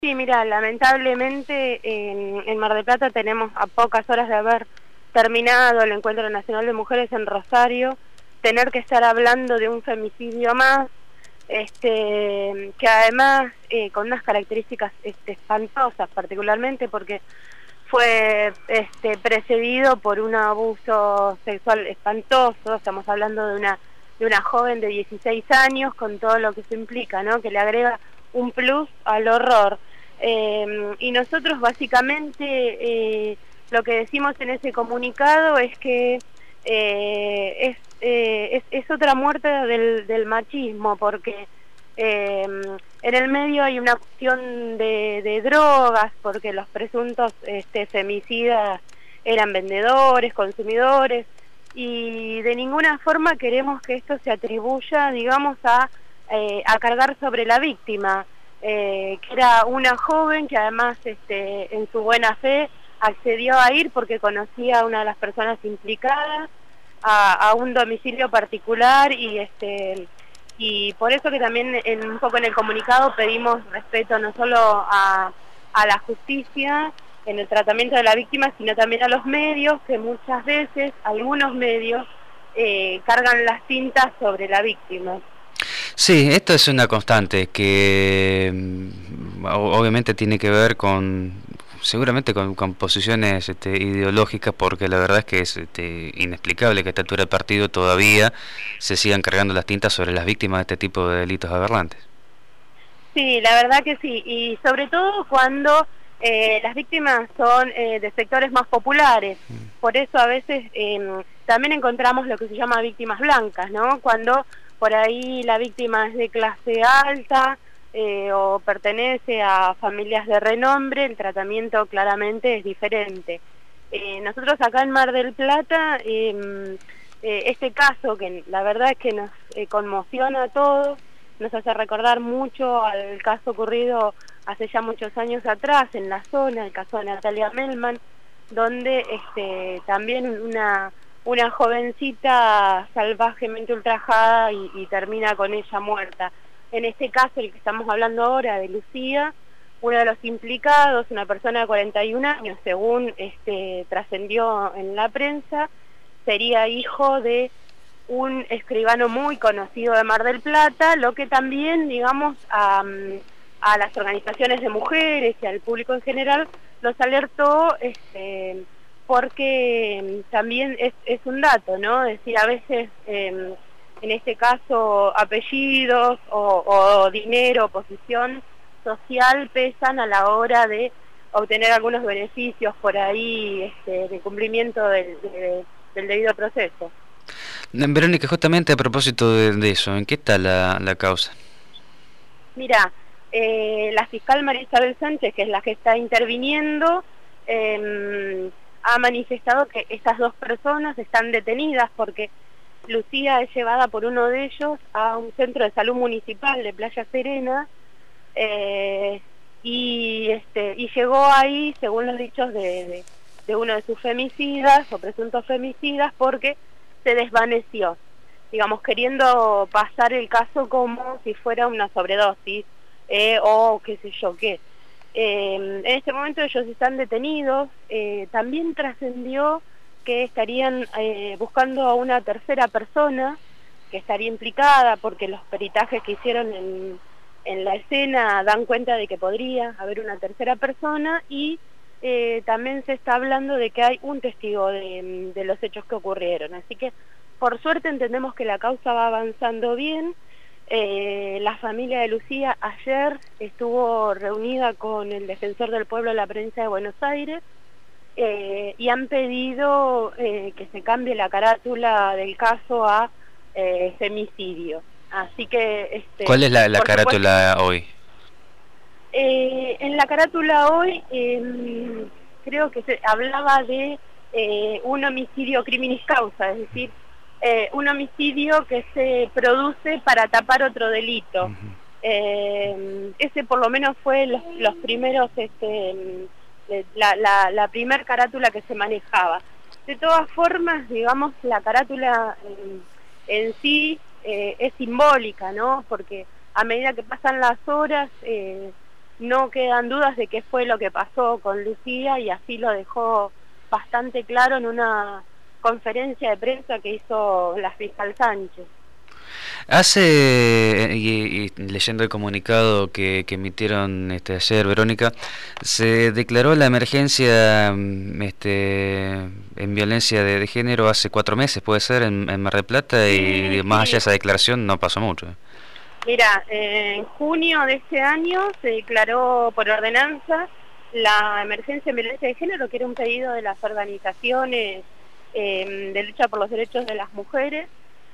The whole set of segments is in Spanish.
Sí, mira, lamentablemente en Mar del Plata tenemos a pocas horas de haber terminado el Encuentro Nacional de Mujeres en Rosario, tener que estar hablando de un femicidio más, que además con unas características espantosas, particularmente porque fue precedido por un abuso sexual espantoso. Estamos hablando de una joven de 16 años con todo lo que eso implica, ¿no? Que le agrega un plus al horror. Y nosotros básicamente lo que decimos en ese comunicado es que es otra muerte del machismo, porque en el medio hay una cuestión de drogas, porque los presuntos femicidas eran vendedores, consumidores, y de ninguna forma queremos que esto se atribuya, digamos, a cargar sobre la víctima, que era una joven que además en su buena fe accedió a ir porque conocía a una de las personas implicadas, a un domicilio particular, y por eso que también un poco en el comunicado pedimos respeto no solo a la justicia en el tratamiento de la víctima, sino también a los medios, que muchas veces, algunos medios, cargan las tintas sobre la víctima. Sí, esto es una constante que obviamente tiene que ver seguramente con posiciones ideológicas, porque la verdad es que es inexplicable que a esta altura del partido todavía se sigan cargando las tintas sobre las víctimas de este tipo de delitos aberrantes. Sí, la verdad que sí, y sobre todo cuando las víctimas son de sectores más populares. Por eso a veces también encontramos lo que se llama víctimas blancas, ¿no? Cuando por ahí la víctima es de clase alta o pertenece a familias de renombre, el tratamiento claramente es diferente. Nosotros acá en Mar del Plata, este caso, que la verdad es que nos conmociona a todos, nos hace recordar mucho al caso ocurrido hace ya muchos años atrás en la zona, el caso de Natalia Melman, donde también una jovencita salvajemente ultrajada y termina con ella muerta. En este caso, el que estamos hablando ahora, de Lucía, uno de los implicados, una persona de 41 años, según trascendió en la prensa, sería hijo de un escribano muy conocido de Mar del Plata, lo que también, digamos, a las organizaciones de mujeres y al público en general los alertó, porque también es un dato, ¿no? Es decir, a veces, en este caso, apellidos o dinero, posición social pesan a la hora de obtener algunos beneficios por ahí, de cumplimiento del debido proceso. Verónica, justamente a propósito de eso, ¿en qué está la causa? Mira, la fiscal María Isabel Sánchez, que es la que está interviniendo, ha manifestado que estas dos personas están detenidas porque Lucía es llevada por uno de ellos a un centro de salud municipal de Playa Serena, y llegó ahí, según los dichos de uno de sus femicidas o presuntos femicidas, porque se desvaneció, digamos, queriendo pasar el caso como si fuera una sobredosis o qué sé yo qué. En este momento ellos están detenidos. También trascendió que estarían buscando a una tercera persona que estaría implicada, porque los peritajes que hicieron en la escena dan cuenta de que podría haber una tercera persona, y también se está hablando de que hay un testigo de los hechos que ocurrieron. Así que, por suerte, entendemos que la causa va avanzando bien. La familia de Lucía ayer estuvo reunida con el defensor del pueblo de la provincia de Buenos Aires, y han pedido que se cambie la carátula del caso a femicidio. Así que ¿Cuál es la por carátula supuesto, hoy? en la carátula hoy creo que se hablaba de un homicidio criminis causa, es decir, un homicidio que se produce para tapar otro delito. Ese por lo menos fue los primeros, la primer carátula que se manejaba. De todas formas, digamos, la carátula en sí es simbólica, ¿no? Porque a medida que pasan las horas, no quedan dudas de qué fue lo que pasó con Lucía, y así lo dejó bastante claro en una conferencia de prensa que hizo la fiscal Sánchez. Y leyendo el comunicado que emitieron ayer, Verónica, se declaró la emergencia en violencia de género hace 4 meses, puede ser, en Mar del Plata, y Sí, más allá de sí. esa declaración no pasó mucho. Mira, en junio de este año se declaró por ordenanza la emergencia en violencia de género, que era un pedido de las organizaciones de lucha por los derechos de las mujeres,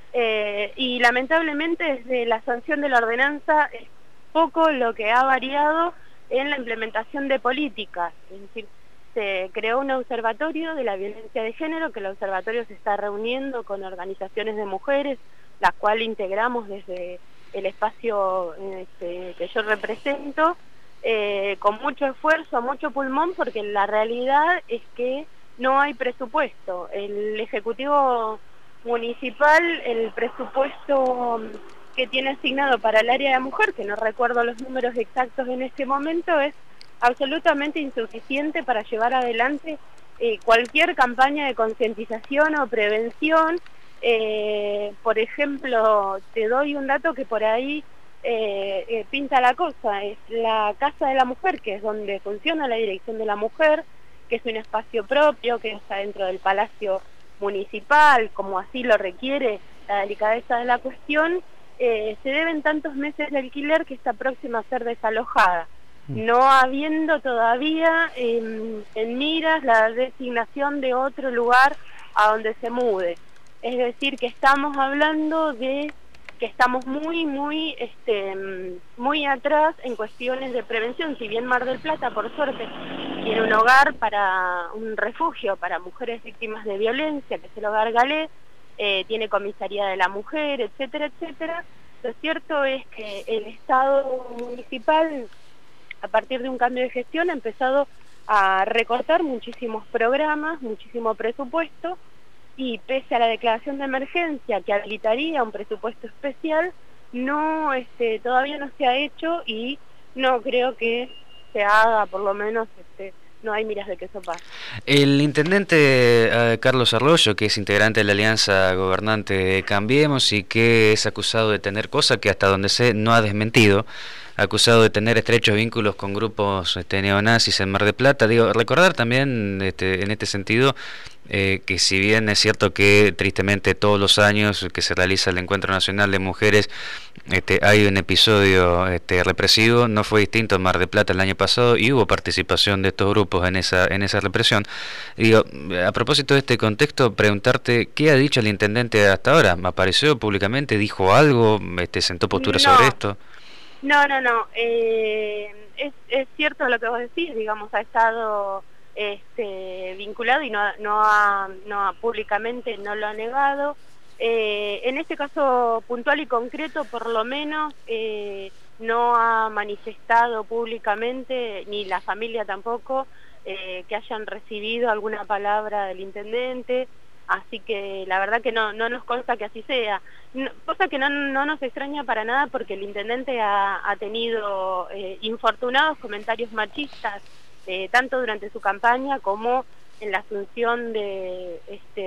y lamentablemente desde la sanción de la ordenanza es poco lo que ha variado en la implementación de políticas. Es decir, se creó un observatorio de la violencia de género, que el observatorio se está reuniendo con organizaciones de mujeres, la cual integramos desde el espacio que yo represento, con mucho esfuerzo, mucho pulmón, porque la realidad es que no hay presupuesto. El Ejecutivo Municipal, el presupuesto que tiene asignado para el área de mujer, que no recuerdo los números exactos en este momento, es absolutamente insuficiente para llevar adelante cualquier campaña de concientización o prevención. Por ejemplo, te doy un dato que por ahí pinta la cosa: es la Casa de la Mujer, que es donde funciona la Dirección de la Mujer, que es un espacio propio, que está dentro del Palacio Municipal, como así lo requiere la delicadeza de la cuestión. Se deben tantos meses de alquiler que está próxima a ser desalojada, no habiendo todavía en miras la designación de otro lugar a donde se mude. Es decir, que estamos hablando de que estamos muy atrás en cuestiones de prevención. Si bien Mar del Plata, por suerte, tiene un hogar, un refugio para mujeres víctimas de violencia, que es el Hogar Galé, tiene comisaría de la mujer, etcétera, etcétera. Lo cierto es que el Estado municipal, a partir de un cambio de gestión, ha empezado a recortar muchísimos programas, muchísimo presupuesto, y pese a la declaración de emergencia que habilitaría un presupuesto especial, no todavía no se ha hecho, y no creo que se haga, por lo menos no hay miras de que eso pase. El intendente Carlos Arroyo, que es integrante de la alianza gobernante Cambiemos y que es acusado de tener, cosa que hasta donde sé no ha desmentido, acusado de tener estrechos vínculos con grupos neonazis en Mar del Plata. Digo, recordar también en este sentido que si bien es cierto que tristemente todos los años que se realiza el Encuentro Nacional de Mujeres hay un episodio represivo, no fue distinto en Mar del Plata el año pasado y hubo participación de estos grupos en esa represión. Digo, a propósito de este contexto, preguntarte qué ha dicho el intendente hasta ahora. ¿Apareció públicamente? ¿Dijo algo? ¿Sentó postura sobre esto? No. Es cierto lo que vos decís, digamos, ha estado vinculado y públicamente no lo ha negado. En este caso puntual y concreto, por lo menos, no ha manifestado públicamente, ni la familia tampoco, que hayan recibido alguna palabra del intendente. Así que la verdad que no nos consta que así sea, cosa que no nos extraña para nada, porque el intendente ha tenido infortunados comentarios machistas, tanto durante su campaña como en la asunción de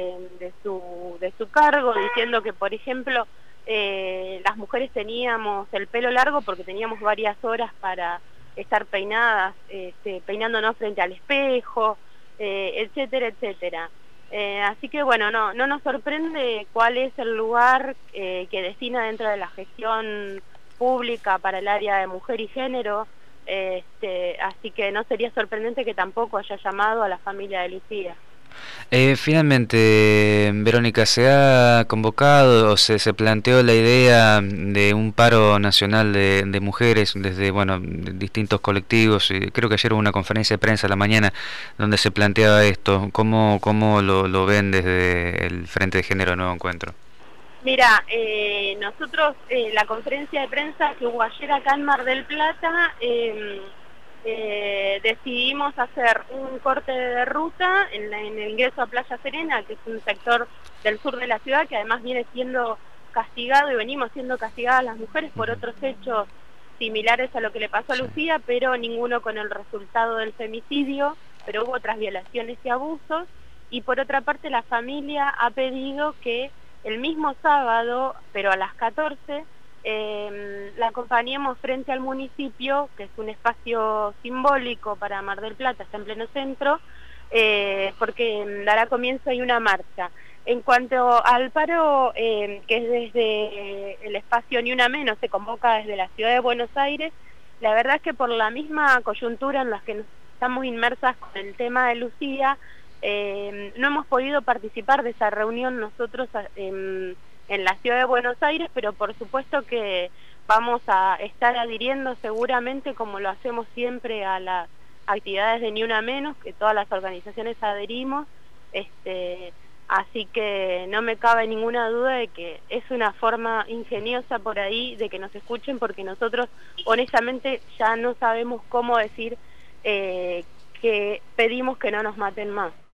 su cargo, diciendo que, por ejemplo, las mujeres teníamos el pelo largo porque teníamos varias horas para estar peinadas, peinándonos frente al espejo, etcétera, etcétera. Así que bueno, no nos sorprende cuál es el lugar que destina dentro de la gestión pública para el área de mujer y género, así que no sería sorprendente que tampoco haya llamado a la familia de Lucía. Finalmente, Verónica, ¿se ha convocado o se planteó la idea de un paro nacional de mujeres desde distintos colectivos? Creo que ayer hubo una conferencia de prensa a la mañana donde se planteaba esto. ¿Cómo lo ven desde el Frente de Género Nuevo Encuentro? Mira, nosotros, la conferencia de prensa que hubo ayer acá en Mar del Plata, decidimos hacer un corte de ruta en el ingreso a Playa Serena, que es un sector del sur de la ciudad que además viene siendo castigado, y venimos siendo castigadas las mujeres por otros hechos similares a lo que le pasó a Lucía, pero ninguno con el resultado del femicidio, pero hubo otras violaciones y abusos. Y por otra parte la familia ha pedido que el mismo sábado, pero a las 14, la acompañemos frente al municipio, que es un espacio simbólico para Mar del Plata, está en pleno centro, porque dará comienzo y una marcha. En cuanto al paro, que es desde el espacio Ni Una Menos, se convoca desde la ciudad de Buenos Aires, la verdad es que por la misma coyuntura en la que estamos inmersas con el tema de Lucía, no hemos podido participar de esa reunión nosotros en la ciudad de Buenos Aires, pero por supuesto que vamos a estar adhiriendo seguramente, como lo hacemos siempre, a las actividades de Ni Una Menos, que todas las organizaciones adherimos, así que no me cabe ninguna duda de que es una forma ingeniosa por ahí de que nos escuchen, porque nosotros honestamente ya no sabemos cómo decir que pedimos que no nos maten más.